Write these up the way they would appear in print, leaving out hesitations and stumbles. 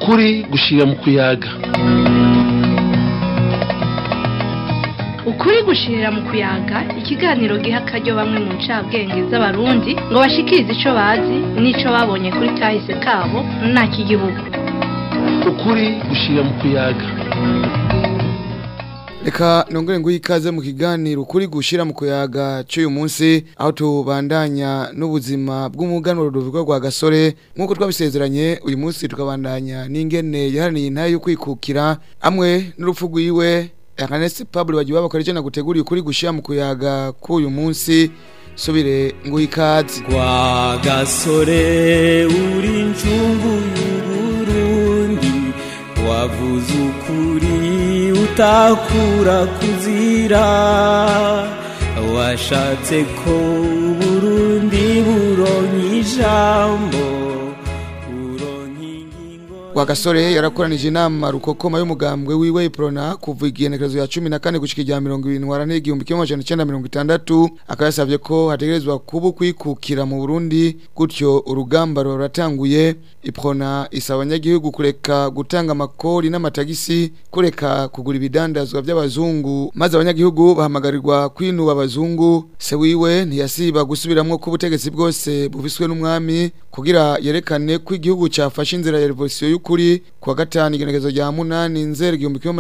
ukuri gushira mu kuyaga. Ukuri gushirira mu kuyaga ikiganiro giha akaryo bamwe mu ncabwenge z'abarundi ngo bashikirize ico bazi n'ico babonye kuri kahise kabo n'igihugu. Ukuri gushira mu kuyaga. Reka nongere nguhe ikaze mu kiganiro ukuri gushira mu kuyaga cy'uyu munsi aho tubandanya n'ubuzima bw'umuganuro Rudoviko Rwagasore nk'uko twabisezeranye uyu munsi tukabandanya n'ingene yaharaniye intahe yo kwikukira amwe n'urupfu rwiwe Ernest Pablo bagiye babakoreje na gutegura ukuri gushira mu kuyaga k'uyu munsi subire nguhe ikaze. Rwagasore uri incungu y'Uburundi wavuze ukuri utakura kuzira washatse ko Burundi buronka ijambo. Rwagasore yarakoranije inama rukokoma y'umugambwe wiwe Iprona kuva igenekerezo ya 14 gushika ijya 2019 akayasavye ko hategerezwa kuba kwikukira mu Burundi gutyo urugamba ruratanguye. Iprona isaba abanyagihugu kureka gutanga amakori n'amatagisi, kureka kugura ibidandazwa by'abazungu, maze abanyagihugu bahamagarirwa kwinuba abazungu. Se wiwe ntiyasiba gusubiramwo ko ubutegetsi bwose bufiswe n'umwami kugira yerekane ko igihugu cyafashe inzira ya revolution y'ukuri kwa gatanu igenekerezo rya 8 Nzeri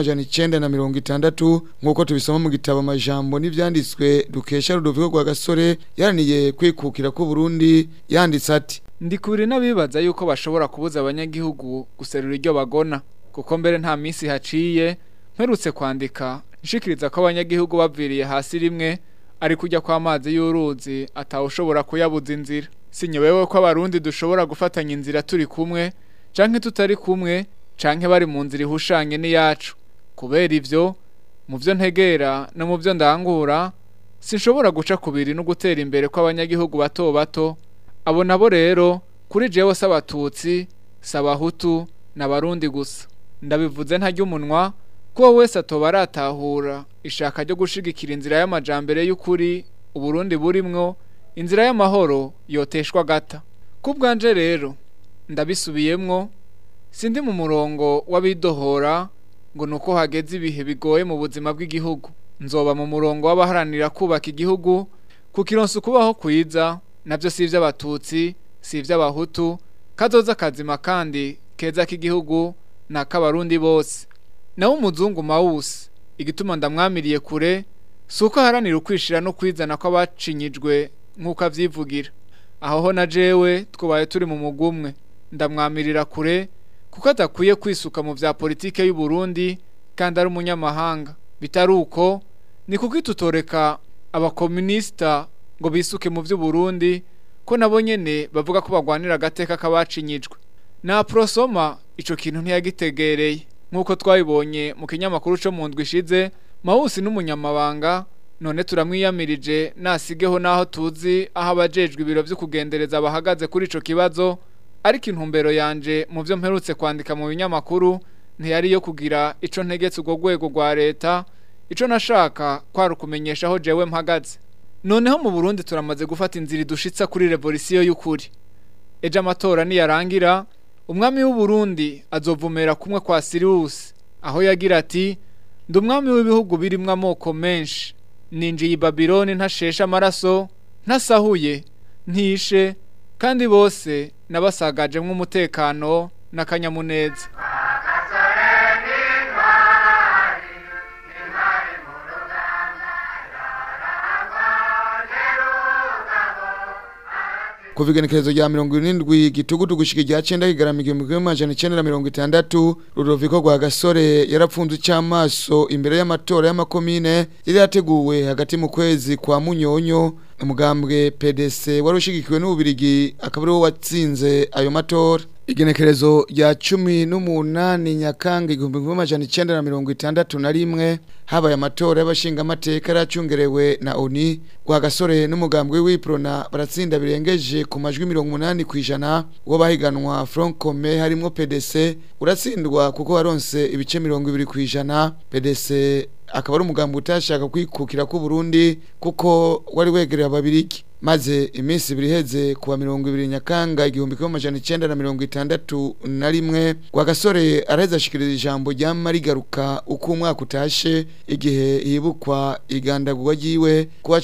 1960 nk'uko tubisoma mu gitabo amajambo n'ivyanditswe dukesha Rudoviko Rwagasore yaraniye kwikukira ko Burundi. Yanditse ati: ndikubiri n'abibaza yuko bashobora kubuza abanyagihugu guserura iryo bagona kuko mbere nta minsi haciye mperutse kwandika nshikiriza ko abanyagihugu baviriye hasi rimwe ari kujya kwa amazi y'uruzi atawushobora kuyabuza inzira. Sinyobewe ko abarundi dushobora gufatanya inzira turi kumwe canke tutari kumwe canke bari mu nzira ihushanye n'iyacu. Kubera ivyo mu byo ntegera no mu byo ndangura sinshobora guca kubiri no gutera imbere ko abanyagihugu bato bato. Abo nabo rero kuri jewe s'abatutsi s'abahutu n'abarundi gusa. Ndabivuze ntarya umunwa ko wese atobaratahura ishaka ryo gushigikira inzira y'amajambere y'ukuri Uburundi burimwo, inzira y'amahoro yoteshwa gata. Kubwanje rero ndabisubiyemwo sindi mu murongo w'abidohora ngo nuko hageze ibihe bigoye mu buzima bw'igihugu. Nzoba mu murongo w'abaharanira kubaka igihugu kukironsa kubaho kwiza, navyo si ivy'abatutsi si ivy'abahutu, kazoza kazima kandi keza k'igihugu n'akabarundi bose. Naho umuzungu Mawusi igituma ndamwamiriye kure suko haranira ukwishira no kwizana ko abacinyijwe nk'uko avyivugira. Aho na jewe twubaye turi mu mugumwe ndamwamirira kure kuko adakwiye kwisuka mu vya politike y'u Burundi kandi ari umunyamahanga. Bitaruko ni kuko tutoreka abakomunista ngo bisuke mu vy'u Burundi ko nabo nyene bavuga ko bagwanira agateka kabacinyijwe. Na prosoma ico kintu ntiyagitegereye nk'uko twabibonye mu kinyamakuru cyo mu ndwi ishize. Mawusi n'umunyamabanga none turamwiyamirije nasigeho naho tuzi aho abajejwe ibiro byo kugendereza bahagaze kuri ico kibazo. Ariko intumbero yanje mu byo mperutse kwandika mu binyamakuru ntiyari yo kugira ico ntegetse ubwo rwego rwa leta. Ico nashaka kwari ukumenyesha aho jewe mpagaze. Noneho mu Burundi turamaze gufata inzira idushitsa kuri revolution y'ukuri. Ejo amatora niyarangira umwami w'u Burundi azovumera kumwe kwa Sirius aho yagira ati: ndi umwami w'ibihugu birimwo amoko menshi, ninjiye i Babiloni ntashesha amaraso, ntasahuye, ntishe, kandi bose nabasagajemwo umutekano n'akanyamuneza. Kuva igenekerezo rya 27 gitugutu gushika rya 9 kigaramiye mu 1960 Rudoviko Rwagasore yarapfunze cy'amaso imbere y'amatora y'amakomine yari yateguwe hagati mu kwezi kwa Munyonyo. Umugambwe PDC warushigikiwe n'ububirigi akaba ari wo watsinze ayo matora. Igenekerezo rya 18 Nyakanga 1961 habaye amatora y'abashinga amateka aracungerewe na ONU. Rwagasore n'umugambwe w'Iprona baratsinda birengeje ku majwi 80% wo bahiganwa Front Commun harimo PDC uratsindwa kuko waronse ibice 20%. PDC akaba ari umugambi utashaka kwikukira ku Burundi kuko wari wegereye ababiriki. maze iminsi ibiri iheze kuwa 20 Nyakanga 1961 kwa Gasore araheza ashikiriza ijambo rya Marigaruka uko umwaka utashe igihe hibukwa igandagurwa ryiwe kuwa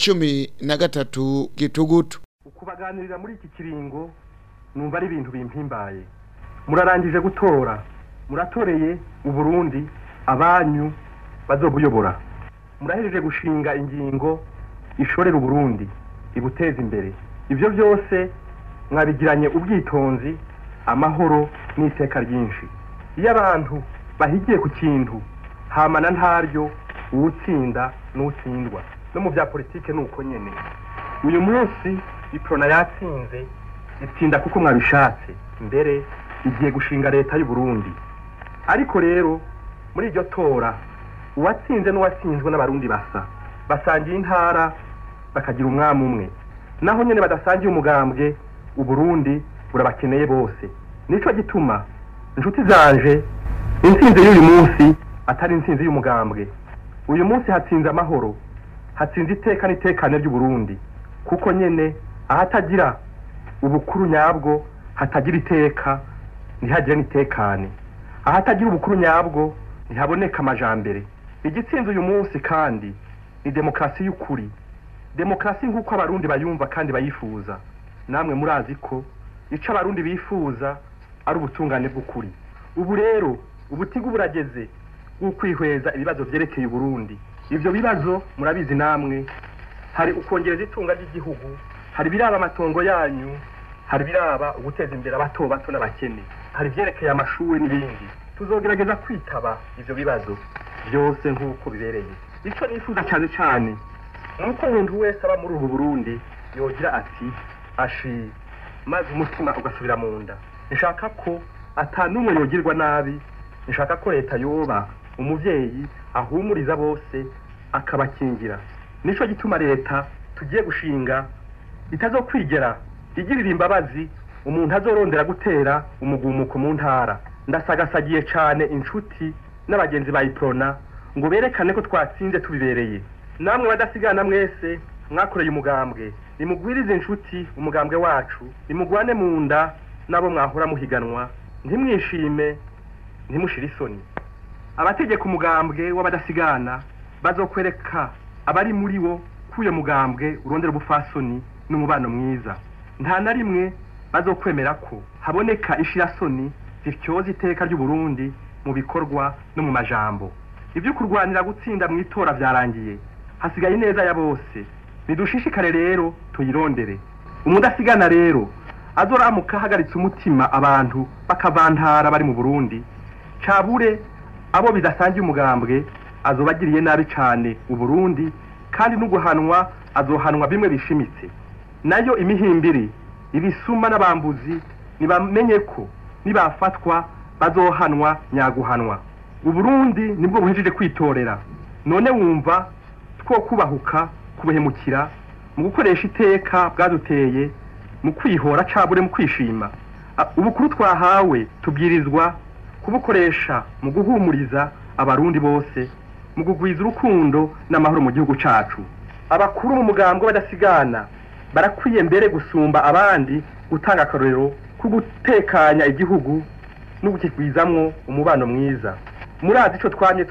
13 Gitugutu. Ukubaganirira muri iki kiringo numva ari ibintu bimpimbaye. Murarangije gutora, muratoreye uburundi abanyu bazobuyobora. Murahejeje gushinga ingingo ishorera uburundi ibuteza imbere. Ivyo byose mwabigiranye ubwitonzi, amahoro n'iteka ryinshi. Iyo abantu bahigiye ku kintu hamana ntaryo uwutsinda n'utsindwa. No mu bya politike nuko nyene. Uyu munsi iprona yatsinze itsinda kuko mwabishatse, mbere igiye gushinga leta y'u Burundi. Ariko rero muri iryo tora uwatsinze n'uwatsinzwe n'abarundi basangiye intara bakagira umwami umwe. Naho nyene badasangiye umugambwe u Burundi burabakeneye bose. Nico gituma inshuti zanje intsinzi y'uyu munsi atari intsinzi y'umugambwe. Uyu munsi hatsinze amahoro, hatsinze iteka n'itekane ry'u Burundi, kuko nyene ahatagira ubukuru nyabwo hatagira iteka ntihagire n'itekane. Ahatagira ubukuru nyabwo ntihaboneka amajambere. Igitsinze uyu munsi kandi ni demokrasi y'ukuri. Demokrasi nk'uko abarundi bayumva kandi bayifuza. Namwe murazi ko ico abarundi bifuza ari ubutungane bw'ukuri. Ubu rero ubutigu burageze ukwihweza ibibazo vyerekeye Burundi. Ivyo bibazo murabizi namwe, hari ukongereza itunga ry'igihugu, hari biraba amatongo yanyu, hari biraba uguteza imbere abato bato n'abakene, hari vyerekeye amashuri n'ibindi. Tuzogerageza kwitaba ivyo bibazo byose nk'uko bibereye. Ico nifuza cyane cyane nuko umuntu wese aba muri ubu Burundi yogira ati ashi, maze umutima ugasubira mu nda. Nshaka ko atanumwe yogirwa nabi, nshaka ko leta yoba umuvyeyi ahumuriza bose akabakingira. Nico gituma leta tugiye gushinga itazokwigera igirira imbabazi umuntu azorondera gutera umugumuko mu ntara. Ndasagasagiye cyane inshuti n'abagenzi ba iprona ngo berekane ko twatsinze tubibereye. Namwe badasigana mwese mwakoreye umugambwe, nimugwirize inshuti umugambwe wacu, nimugwane mu nda nabo mwahora muhiganwa, ntimwishime ntimushira isoni. Abategeka umugambwe w'abadasigana bazokwereka abari muri wo kuye mugambwe urondera ubufasoni n'umubano mwiza. Nta na rimwe bazokwemera ko haboneka ishirasoni zityoza iteka ry'u Burundi mu bikorwa no mu majambo. Ivyo kurwanira gutsinda mu itora vyarangiye, hasigaye neza ya bose. Nidushishikare rero tuyirondere. Umudasigana rero azoramuka hagaritse umutima abantu bakavantara bari mu Burundi, cabure abo bidasangiye umugambwe azobagiriye nabi cyane u Burundi, kandi n'uguhanwa azohanwa bimwe bishimitse. Nayo imihimbiri ibisuma n'abambuzi nibamenye ko nibafatwa bazohanwa nyaguhanwa. U Burundi nibwo buhejeje kwitorera. None wumva two kubahuka kubuhemukira mu gukoresha iteka bwaduteye, mu kwihora cabure mu kwishima. Ubukuru twahawe tubwirizwa kubukoresha mu guhumuriza abarundi bose, mu kugwiza urukundo n'amahoro mu gihugu cacu. Abakuru mu mugambwe badasigana barakwiye mbere gusumba abandi gutanga akarorero ku gutekanya igihugu no gukigwizamwo umubano mwiza. Murazi ico twanye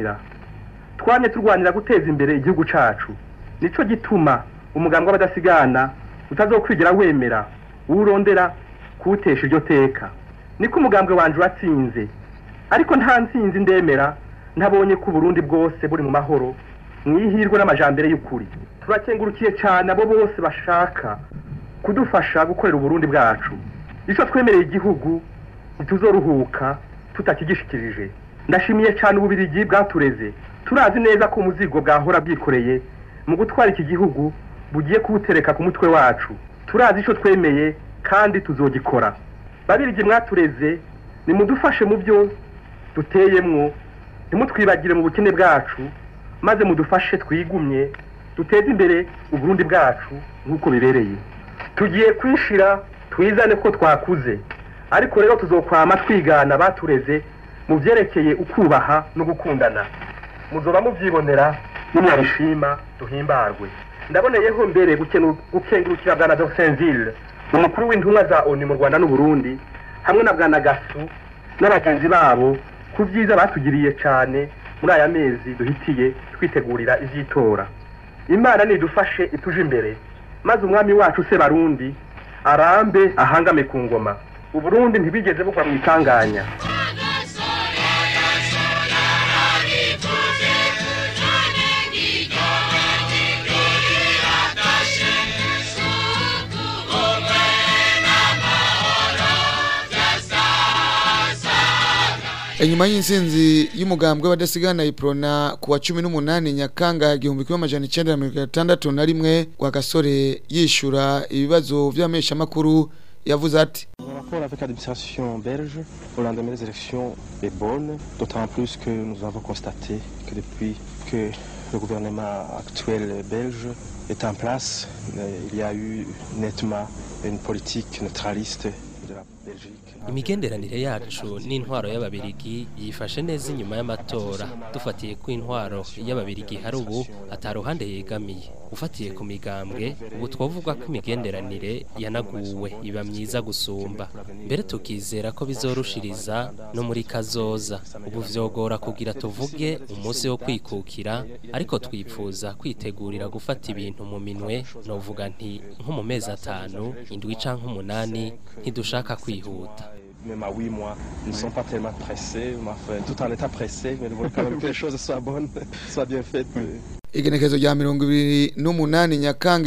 turwanira guteza imbere igihugu cacu. Nico gituma umugambwe badasigana utazokwigira wemera urondera kuwutesha iryo teka. Niko umugambwe wanje watsinze, ariko nta nsinzi ndemera ntabonye ku Burundi bwose buri mu mahoro mwihirwe n'amajambere y'ukuri. Turakengurukiye cyane abo bose bashaka kudufasha gukorera Burundi bwacu. Ico twemereye igihugu ntituzoruhuka tutakigishikirije. Ndashimiye cyane ububirigi bwatureze. Turazi neza ko umuzigo bwahora bwikoreye mu gutwara iki gihugu bugiye kubutereka ku mutwe wacu. Turazi ico twemeye kandi tuzogikora. Babirigi mwatureze, nimudufashe mu byo duteyemwo, ntimutwibagire mu bukene bwacu, maze mudufashe twigumye duteze imbere Uburundi bwacu nk'uko bibereye. Tugiye kwishira twizane ko twakuze, ariko rero tuzokwama twigana batureze mu vyerekeye ukubaha no gukundana. Muzoba muvyibonera nimwabishima duhimbarwe. ndaboneyeho mbere gukengurukira bwana Dosenville umukuru w'intumwa za ONU mu Rwanda n'u Burundi hamwe na bwana Gasu n'abagenzi babo ku byiza batugiriye cyane muri aya mezi duhitiye twitegurira izitora. Imana nidufashe ituje imbere maze umwami wacu se Barundi arambe ahangame ku ngoma. Uburundi ntibigeze bugwa mu itanganya. Enyuma y'insinzi y'umugambwe w'abadasigana Iprona kuwa 18 Nyakanga 1961 kwa Gasore yishura ibibazo by'amesha makuru yavuze ati Le rapport avec l'administration belge au lendemain des élections est bonne, d'autant plus que nous avons constaté que depuis que le gouvernement actuel belge est en place, il y a eu nettement une politique neutraliste de la Belgique. Imigenderanire yacu n'intwaro y'ababirigi yifashe neza inyuma y'amatora dufatiye ku intwaro y'ababirigi hari ubu ataruhande yegamiye ufatiye ku migambwe ubu twavuga ko imigenderanire yanaguwe iba myiza gusumba mbere tukizera ko bizorushiriza no muri kazoza ubu vyogora kugira tuvuge umunsi wo kwikukira ariko twipfuza kwitegurira gufata ibintu mu minwe novuga nti nko mu mezi 5 indwi canke 8 ntidushaka kwihuta. Même à 8 mois, nous ne sommes pas tellement pressés, tout en étant pressés, mais nous voulons quand même que les choses soient bonnes, soient bien faites. Igenekezo rya 28 Nyakanga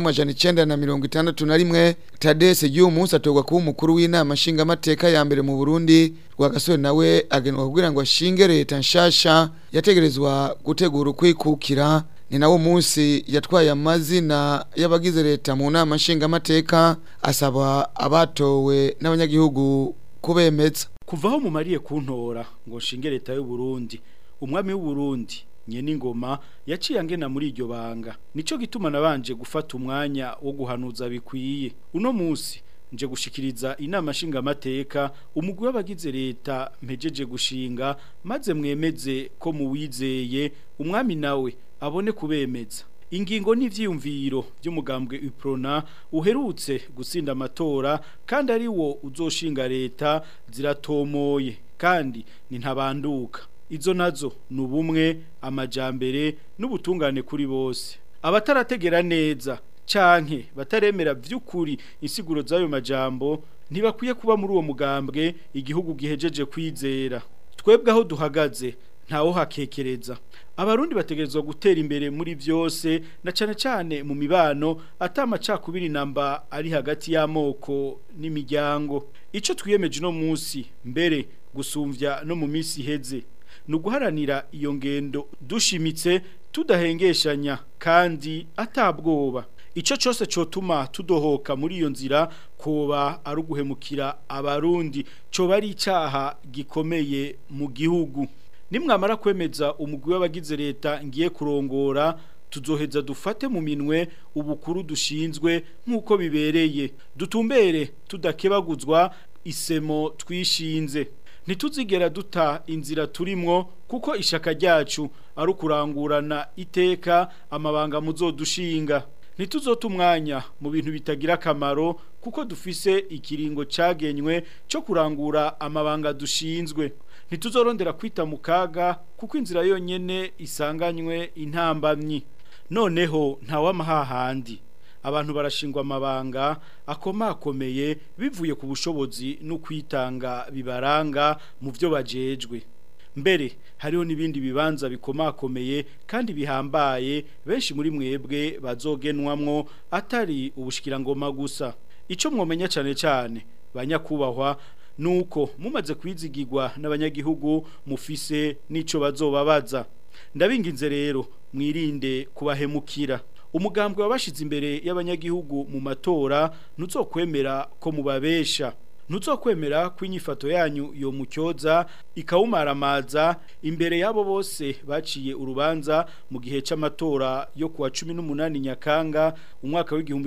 1961 Tadese y'umunsi atogwa kuba umukuru w'inama nshingamateka ya mbere mu Burundi Rwagasore nawe agenwa kugira ngo ashinge leta nshasha yategerezwa gutegura ukwikukira ni nawo munsi yatwaye amazina y'abagize leta mu nama nshingamateka asaba abatowe n'abanyagihugu kubemeza kuvaho mu mariye kuntora ngo nshinge leta y'u Burundi umwami w'u Burundi nye n'ingoma yaciye angena muri iryo banga nico gituma nabanje gufata umwanya wo guhanuza bikwiye uno munsi nje gushikiriza inama nshingamateka umugwi w'abagize leta mpejeje gushinga maze mwemeze ko muwizeye umwami nawe abone kubemeza ingingo n'ivyiyumviro by'umugambwe Iprona uherutse gusinda amatora kandi ari wo uzoshinga leta ziratomoye kandi ni ntabanduka izo nazo nubumwe amajambere n'ubutungane kuri bose abatarategera neza canke bataremera vy'ukuri insiguro zayo majambo ntibakwiye kuba muri uwo mugambwe igihugu gihejeje kwizera twebwe aho duhagaze ntawo hakekereza abarundi bategerezwa gutera imbere muri byose na cane cane mu mibano atamacakubiri namba ari hagati y'amoko n'imiryango ico twiyemeje no munsi mbere gusumvya no mu misi iheze nuguharanira iyo ngendo dushimitse tudahengeshanya kandi atabwoba ico cyose cotuma tudohoka muri iyo nzira koba ari uguhemukira abarundi co bari icaha gikomeye mu gihugu nimwamara kwemeza umugwi w'abagize leta ngiye kurongora tuzoheza dufate mu minwe ubukuru dushinzwe nk'uko bibereye dutumbere tudakebaguzwa isemo twishinze ntituzigera duta inzira turimwo kuko ishaka ryacu ari ukurangurana iteka amabanga muzodushinga ntituzota umwanya mu bintu bitagira akamaro kuko dufise ikiringo cagenywe cyo kurangura amabanga dushinzwe ntituzorondera kwita mu kaga kuko inzira yonyene isanganywe intambamyi noneho ntawamahahandi abantu barashingwa amabanga akomakomeye bivuye ku bushobozi no kwitanga bibaranga mu byo bajejwe mbere hariho nibindi bibanza bikomakomeye kandi bihambaye benshi muri mwebwe bazogenwamwo atari ubushikirangoma gusa ico mwomenya cyane cyane banyakubahwa nuko mumaze kwizigirwa n'abanyagihugu mufise nico bazobabaza ndabinginze rero mwirinde kubahemukira umugambwe wabashize imbere y'abanyagihugu mu matora ntuzokwemera ko mubabesha ntuzokwemera kwinyifato yanyu yo mucyoza ikawumaramaza imbere yabo bose baciye urubanza mu gihe c'amatora yo kuwa 18 Nyakanga umwaka w'igihumbi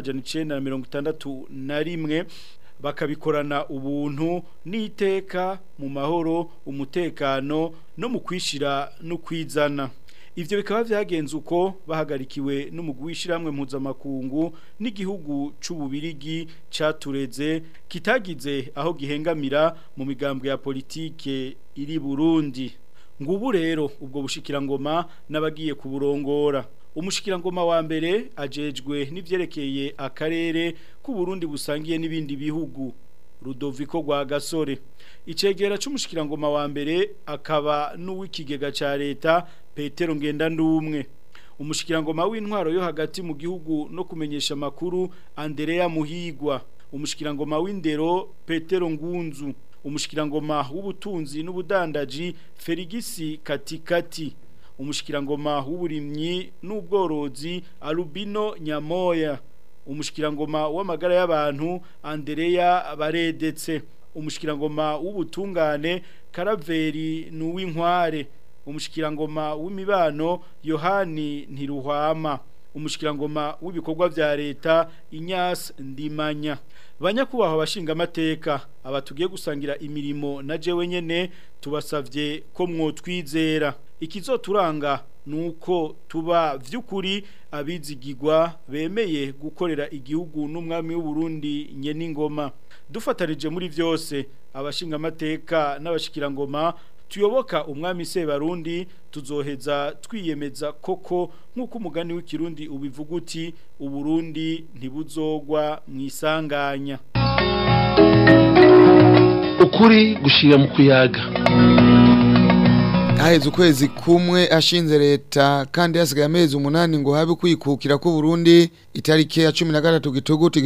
1961 bakabikorana ubuntu n'iteka mu mahoro umutekano no mu kwishira no kwizana ivyo bikaba vyagenze uko bahagarikiwe n'umugwi w'ishiramwe mpuzamakungu n'igihugu c'ububirigi catureze kitagize aho gihengamira mu migambwe ya politike iri Burundi. Ngubu rero ubwo bushikirangoma n'abagiye kuburongora. Umushikirangoma wa mbere ajejwe n'ivyerekeye akarere ku Burundi busangiye n'ibindi bihugu, Rudoviko Rwagasore. Icegera c'umushikirangoma wa mbere akaba n'uw'ikigega ca leta Petero Ngendandumwe. Umushikirangoma w'intwaro yo hagati mu gihugu no kumenyesha amakuru Andrea Muhigwa. Umushikirangoma w'indero Petero Ngunzu. Umushikirangoma w'ubutunzi n'ubudandaji Ferigisi Katikati. Umushikirangoma w'uburimyi n'ubworozi Alubino Nyamoya. Umushikirangoma w'amagara y'abantu Andrea Baredetse. Umushikirangoma w'ubutungane Karaveri Nuwinkware. Umushikirangoma w'imibano Yohani Ntiruhwama. Umushikirangoma w'ibikorwa vya leta Inyas Ndimanya. Banyakubahwa bashinga amateka abatugiye gusangira imirimo na jewe nyene tubasavye ko mwotwizera. Ikizoturanga nuko tuba vy'ukuri abizigirwa bemeye gukorera igihugu n'umwami w'u Burundi nyeningoma. Dufatarije muri vyose abashinga amateka n'abashikirangoma tuyoboka umwami Sebarundi tuzoheza twiyemeza koko nk'uko umugani w'ikirundi ubivuga uti Uburundi ntibuzogwa mwisanganya. Ukuri gushira mu kuyaga. Haheze ukwezi kumwe ashinze leta kandi hasigaye amezi 8 ngo habe kwikukira ku Burundi itariki ya 13 Gitugutu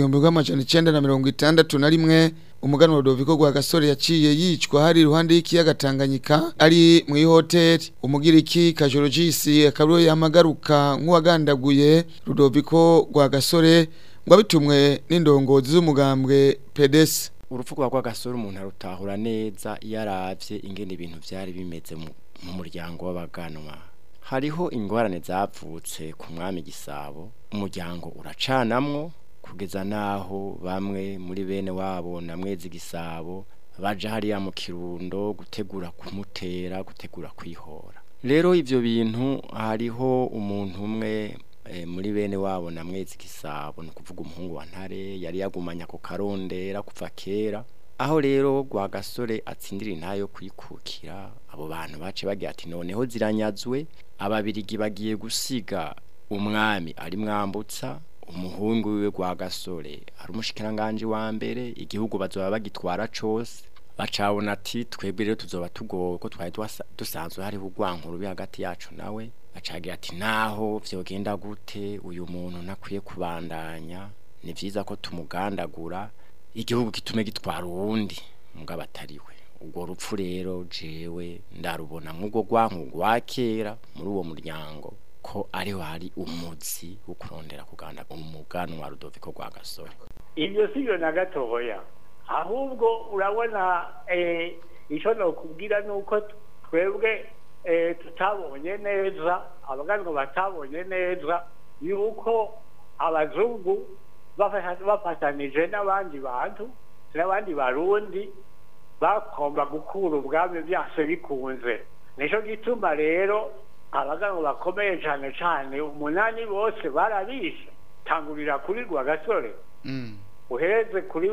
1961 umugano wa Rudoviko Rwagasore yaciye yicwa hari iruhande y'ikiyaga Tanganyika ari mu hotel umugiriki Kajorogisi akaburo yamagaruka nk'uwagandaguye Rudoviko Rwagasore ngo bitumwe n'indongozi z'umugambwe PDS. Urupfu rwa Gasore umuntu arutahura neza yaravye ingene ibintu vyari bimeze mu muryango w'abaganwa. Hariho ingorane zavutse ku mwami Gisabo, umuryango uracanamwo kugeza naho bamwe muri bene wabo na Mwezi Gisabo baja hariya mu Kirundo gutegura kumutera, gutegura kwihora. Rero ivyo bintu hariho umuntu umwe muri bene wabo na Mwezi Gisabo no kuvuga umuhungu wa Ntare yari yagumanya ku Karondera kuva kera. Aho rero Rwagasore atsindira intayo kwikukira abo bantu bace bagiye ati noneho ziranyazwe ababirigi bagiye gusiga umwami ari mwambutsa umuhungu wiwe Rwagasore ari umushikiranganje wa mbere igihugu bazoba bagitwara cose bacabona ati twebwe rero tuzoba tugoye ko twari dusanzwe hari urwankuru bi hagati yacu nawe bacagira ati naho vyogenda gute uyu muntu nakwiye kubandanya ni vyiza ko tumugandagura igihugu kitume gitwara uwundi mugabo atariwe. Ubwo rupfu rero jewe ndarubona nk'ubwo rwa kera muri uwo muryango ko ariho hari umuzi wo kurondera kuganda umugano wa Rudoviko Rwagasore. Ibyo sivyo na gatoya ahubwo urabona ico no kubwira nuko twebwe tutabonye neza abaganwa batabonye neza yuko abazungu bafatanije n'abandi bantu n'abandi barundi bakomba gukura ubwami byase bikunze. Nico gituma rero abaganwa bakomeye cyane cyane 8 bose barabishe tangurira kuri Rwagasore uheze kuri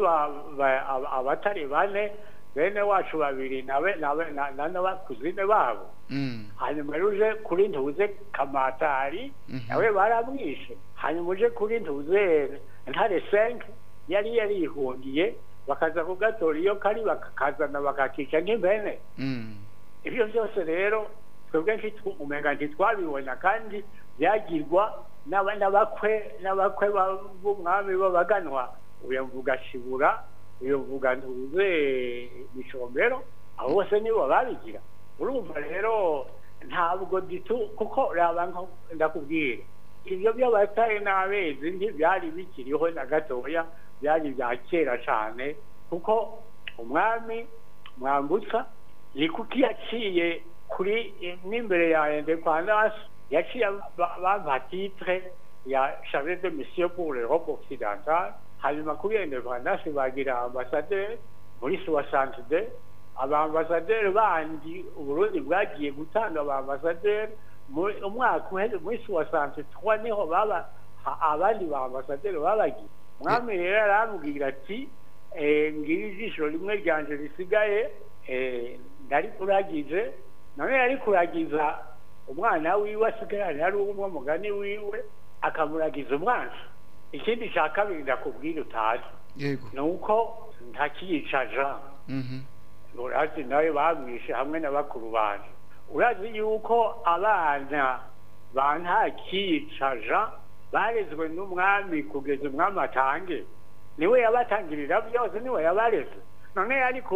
abatari bane bene wacu babiri n'abakuzine babo hanyuma ruje kuri Ntuze Kamatari nawe baramwishe hanyuma uje kuri Ntuze Ntare 5 yari yarihungiye bakaza kugatora iyo kari bakakazana bakakica nk'impene. Ibyo byose rero twebwe umenga ntitwabibona kandi byagirwa n'abakwe b'umwami b'abaganwa uyavuga Shibura uyavuga Ntuze Bicombero abo bose nibo babigira. Urumva rero ntabwo kuko rabanko ndakubwira ibyo by'abatari n'abezi ntibyari bikiriho na gatoya byari bya kera cyane kuko umwami Mwambutsa likuki yaciye kuri n'imbere ya indépendance yaciye ba titre ya chargé de mission pour l'Europe occidentale hanyuma kuri indépendance bagira ambassadeur muri 62 abambasaderi bandi Uburundi bwagiye gutanga abambasaderi umwaka uheze muri 63 niho baba abandi ba ambasaderi babagiye mwami rero arambwira ati ngira ijisho rimwe ryanje risigaye ndari kuragije none yari kuragiza umwana wiwe asigaranye ari umwe mugani wiwe akamuragiza umwana ikindi cya kabiri ndakubwira utazi nuko ntakiyicaja urazi nawe bamwishe hamwe na bakuru banje urazi yuko abana ba ntakiyicaja barezwe n'umwami kugeza umwami atange niwe yabatangirira byose niwe yabareze none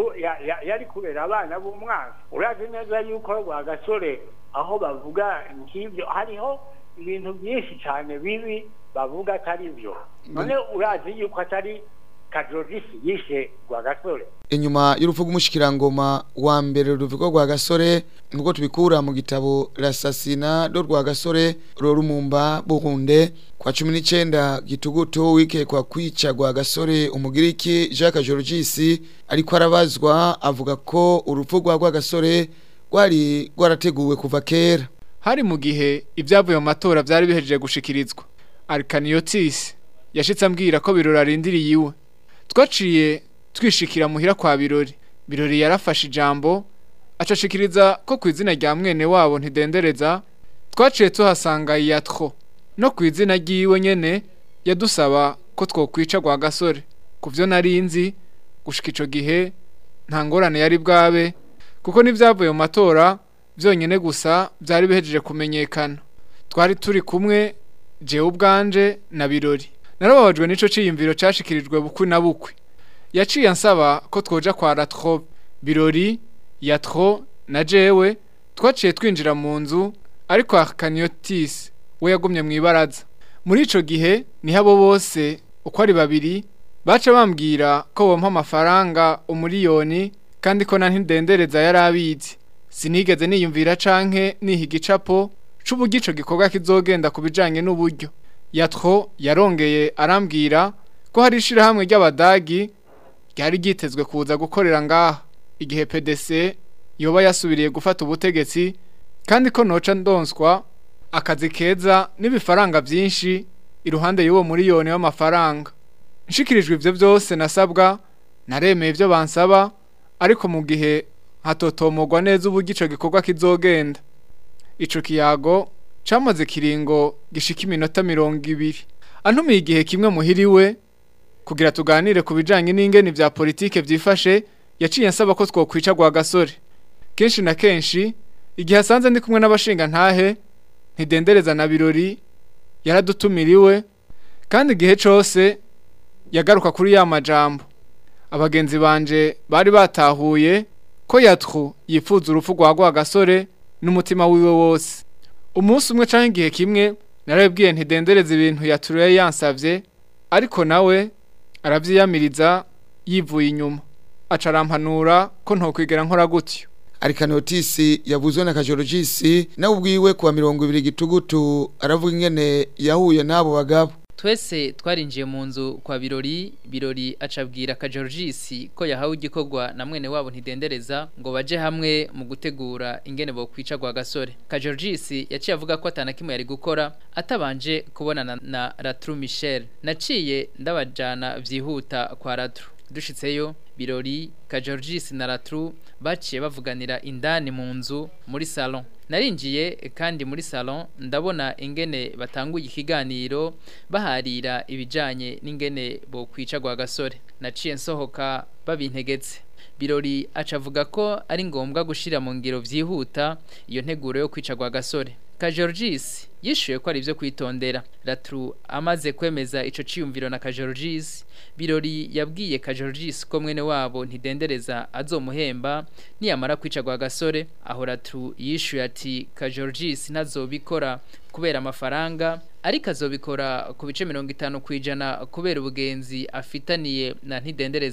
yari kurera abana b'umwami urazi neza yuko Rwagasore aho bavuga nk'ibyo hariho ibintu byinshi cyane bibi bavuga atari byo none urazi yuko atari Kajorisi yishe Rwagasore inyuma y'urupfu rw'umushikirangoma wa mbere ruvuga Rwagasore nuko tubikura mu gitabo L'assassinat de Rwagasore Rorumumba Burunde kwa 19 gitugutu wikekwa kwica Rwagasore umugiriki Jacques Georgis ariko arabazwa avuga ko urupfu rwa Rwagasore rwari rwarateguwe kuva kera hari mu gihe ibyavuye mu matora byari bihejeje gushikirizwa Arkaniotis yashitse ambwira ko Birori arindiriye iwe twaciye twishikira muhira kwa Birori yarafashe ijambo acashikiriza ko kwizina rya mwene wabo ntidendereza twaciye tuhasanga yatro no kwizina ryiwe nyene yadusaba ko twokwica Rwagasore kuvyo narinzi gushika ico gihe nta ngorane yari bwabe kuko n'ivyavuye mu matora byonyene gusa byari bihejeje kumenyekana twari turi kumwe jewe ubwanje na Birori narababajwe nico ciyimviro cashikirijwe bukwi na bukwi yaciye ansaba ko twoja kwa Ratro Birori Yatro na jewe twaciye twinjira mu nzu ariko Arkaniotis we yagumye mu ibaraza muri ico gihe ni habo bose uko ari babiri baca bambwira ko bompa amafaranga umuriyoni kandi ko ntidendereza yarabizi sinigeze niyumvira canke nihiga icapo c'ubugico gikorwa kizogenda kubijanye n'uburyo Yatro yarongeye arambwira ko hari ishirahamwe ry'abadagi ryari gitezwe kuza gukorera ngaha igihe PDC yoba yasubiriye gufata ubutegetsi kandi ko noca ndonswa akazi keza n'ibifaranga byinshi iruhande y'uwo muriyoni w'amafaranga nshikirijwe ivyo byose nasabwa naremeye ivyo bansaba ariko mu gihe hatotomogwa neza ubugico gikorwa kizogenda ico kiyago camaze kiringo gishika iminota 20 antumiye igihe kimwe muhiriwe kugira tuganire kubijanye n'ingene vya politike vyifashe yaciye ansaba ko twokwica Rwagasore kenshi na kenshi igihe asanze ndi kumwe n'abashinga ntahe ntidendereza na Birori yaradutumiriwe kandi igihe cose yagaruka kuri ya majambo abagenzi banje bari batahuye ko Yatro yifuza urupfu rwa Rwagasore n'umutima wiwe wose umunsi umwe canke igihe kimwe narabwiye ntidendereza ibintu Yatro yansavye ariko nawe aravyiyamiriza yivuye inyuma acarampanura ko ntokwigera nkora gutyo Arkaniotis yavuzwe na Kajorgis nawe ubwiwe kuwa 20 gitugutu aravuga ingene yahuye nabo bagabo twese twarinjiye mu nzu kwa Birori acabwira Kajorgis ko yahawe igikorwa na mwene wabo ntidendereza ngo baje hamwe mu gutegura ingene bo kwica Rwagasore Kajorgis yaciye avuga ko atana kimwe yari gukora atabanje kubonana na Ratru Michel naciye ndabajana vyihuta kwa Ratru dushitseyo Birori Kajorgis na Ratru baciye bavuganira indani mu nzu muri salon narinjiye kandi muri salon ndabona ingene batanguye ikiganiro baharira ibijanye n'ingene bo kwica Rwagasore naciye nsohoka babintegetse Birori acavuga ko ari ngombwa gushira mu ngiro vyihuta iyo nteguro yo kwica Rwagasore Kajorgis yishuye ko ari ivyo kwitondera Ratru amaze kwemeza ico ciyumviro na Kajorgis Birori yabwiye Kajorgis ko mwene wabo ntidendereza azomuhemba niyamara kwica Rwagasore aho Ratru yishuye ati Kajorgis ntazobikora kubera amafaranga ariko azobikora ku bice 50% kubera ubugenzi afitaniye na ntidendereza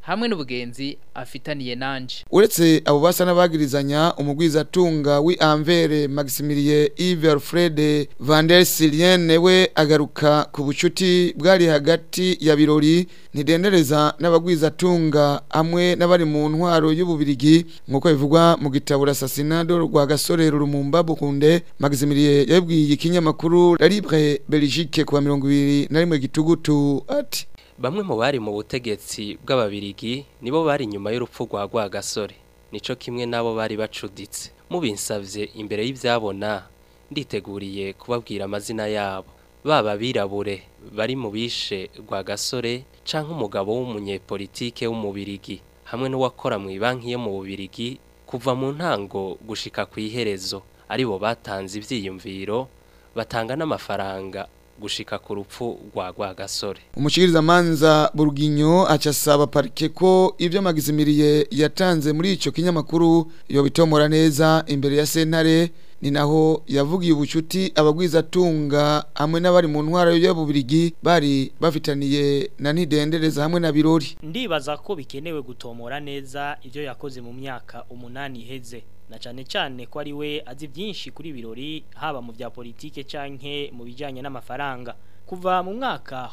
hamwe n'ubugenzi afitaniye nanje. Uretse abo basa n'abagirizanya umugwizatunga w'Anvers Maximilien Yves Alfred Van der Silien we agaruka ku bucuti bwari hagati ya Birori Ntidendereza n'abagwizatunga hamwe n'abari mu ntwaro y'ububirigi nkuko bivugwa mu gitabo Assassinado rwa Gasore Rumumba Bukunde. Maximilien yabwiye ikinyamakuru La Libre Belgique kuwa 21 gitugutu ati bamwe mu bari mu butegetsi bw'ababirigi nibo bari nyuma y'urupfu rwa Rwagasore nico kimwe nabo bari bacuditse mubinsavye imbere y'ivyabona nditeguriye kubabwira amazina yabo baba birabure bari mu bishe Rwagasore canke umugabo w'umunyepolitike w'umubirigi hamwe n'uwakora mu banki yo mu bubirigi kuva mu ntango gushika kwiherezo aribo batanze ivyiyumviro batanga n'amafaranga gushika ku rupfu rwa Rwagasore. Umushikiriza manza Burginyo acasaba parike ko ivyo Maximilien yatanze muri ico kinyamakuru yo bitomora neza imbere ya sentare ni naho yavugiye ubucuti abagwizatunga hamwe n'abari mu ntwara y'ububirigi bari bafitaniye na Ntidendereza hamwe na Birori. Ndibaza ko bikenewe gutomora neza ivyo yakoze mu myaka 8 iheze na cyane ko ari we azi byinshi kuri Birori haba mu bya politike canke mu bijanye n'amafaranga. Kuva mu mwaka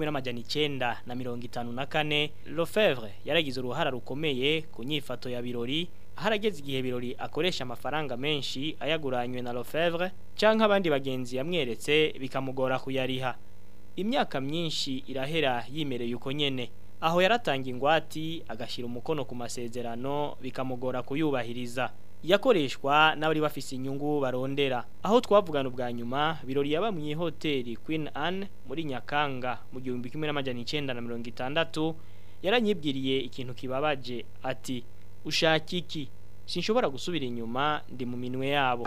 w'1954 Lefebvre yaragize uruhara rukomeye ku nyifato ya Birori harageze igihe Birori akoresha amafaranga menshi ayaguranywe na Lefebvre canke abandi bagenzi yamweretse bikamugora kuyariha. Imyaka myinshi irahera yimereye uko nyene aho yaratanga ingwati agashira umukono ku masezerano bikamugora kuyubahiriza yakoreshwa n'abari bafise inyungu barondera. Aho twavugana ubwa nyuma Birori yaba mu hoteli Queen Anne muri Nyakanga mu 1960 yaranyibwiriye ikintu kibabaje ati ushaka iki sinshobora gusubira inyuma ndi mu minwe yabo.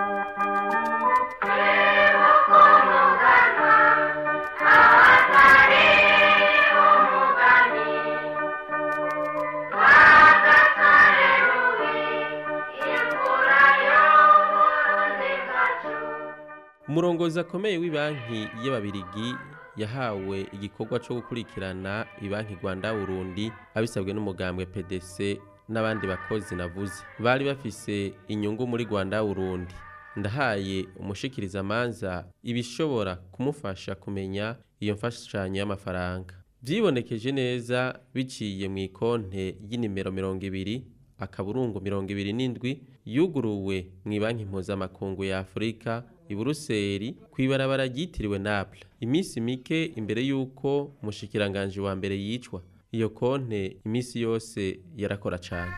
Umurongozi akomeye w'ibanki y'ababirigi yahawe igikorwa cyo gukurikirana ibanki Rwanda Burundi abisabwe n'umugambwe PDC n'abandi bakozi navuze bari bafise inyungu muri Rwanda Burundi. Ndahaye umushikiriza manza ibishobora kumufasha kumenya iyo mfashanyo y'amafaranga. Vyibonekeje neza biciye mu ikonte y'inimero 20 akaburungu 27 yuguruwe mu banki mpuzamakungu ya Afrika i Buruseli kwibarabara ryitiriwe Naples imisi mike imbere yuko mushikiranganje wa mbere yicwa. Iyo konte imisi yose yarakora cyane.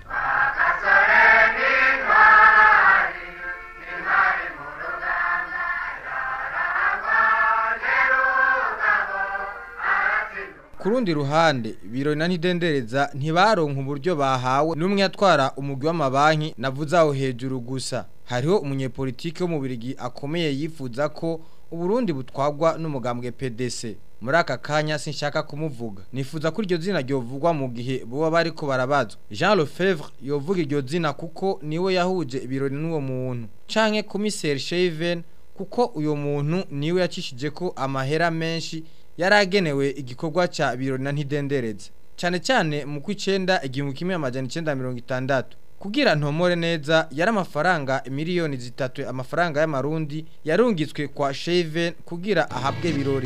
Kurundi ruhande Birori na Ntidendereza ntibaronka uburyo bahawe n'umwe yatwara umugwi w'amabanki navuze aho hejuru gusa. Hariho umunyepolitike wo mu Birigi akomeye yifuza ko Uburundi butwagwa n'umugambwe PDC. Muri aka kanya sinshaka kumuvuga. Nifuza ko iryo zina ryovugwa mu gihe bo bari ko barabazwa. Jean Lefebvre yovuga iryo zina kuko niwe yahuje Birori n'uwo muntu. Canke commissaire Cheven kuko uyo muntu niwe yacishije ko amahera menshi yaragenewe igikorwa ca Birori na Ntidendereza. Cyane mu kw'icenda 1960 kugira ntomore neza yari amafaranga miliyoni 3 amafaranga y'amarundi yarungitswe kwa Cheven kugira ahabwe Birori.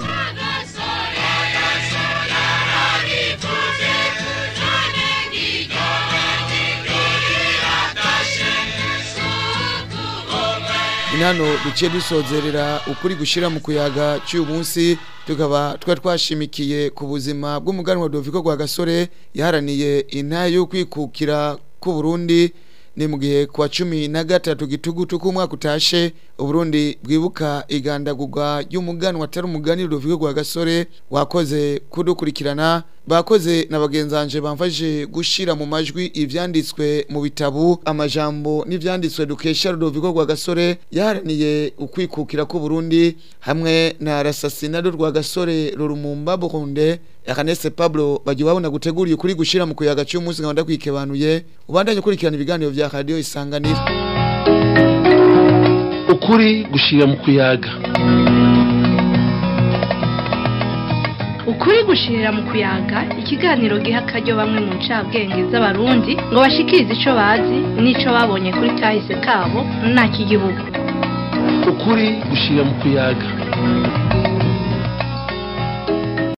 Inano duciye dusozerera ukuri gushira mu kuyaga cy'uyu munsi tukaba twashimikiye ku buzima bw'umuganwa Doviko Rwagasore yaharaniye intaye yo kwikukira ku Burundi ni mu gihe kwa 13 gitugutu ku mwaka utashe Uburundi bwibuka igandagurwa y'umuganwa atari umugani Doviko Rwagasore. Wakoze kudukurikirana bakoze n'abagenzanje bamfaje gushira mu majwi ivyanditswe mu bitabu amajambo n'ivyanditswe dukesha Doviko Rwagasore yaharaniye ukwikukira ku Burundi hamwe na Assassinado Rwagasore Rumumba Bukunde. Ernest Pablo bagiwabona guteguriye kuri gushira mu kuyaga cy'umunsi nganda kwikebanuye ubandanye kurikirana ibiganiro vya Radio Isanganiro. Ukuri gushira mu kuyaga. ukuri gushirira mu kuyaga ikiganiro giha akaryo bamwe mu ncabwenge z'abarundi ngo bashikirize ico bazi n'ico babonye kuri kahise kabo nta kigihugu ukuri gushirira mu kuyaga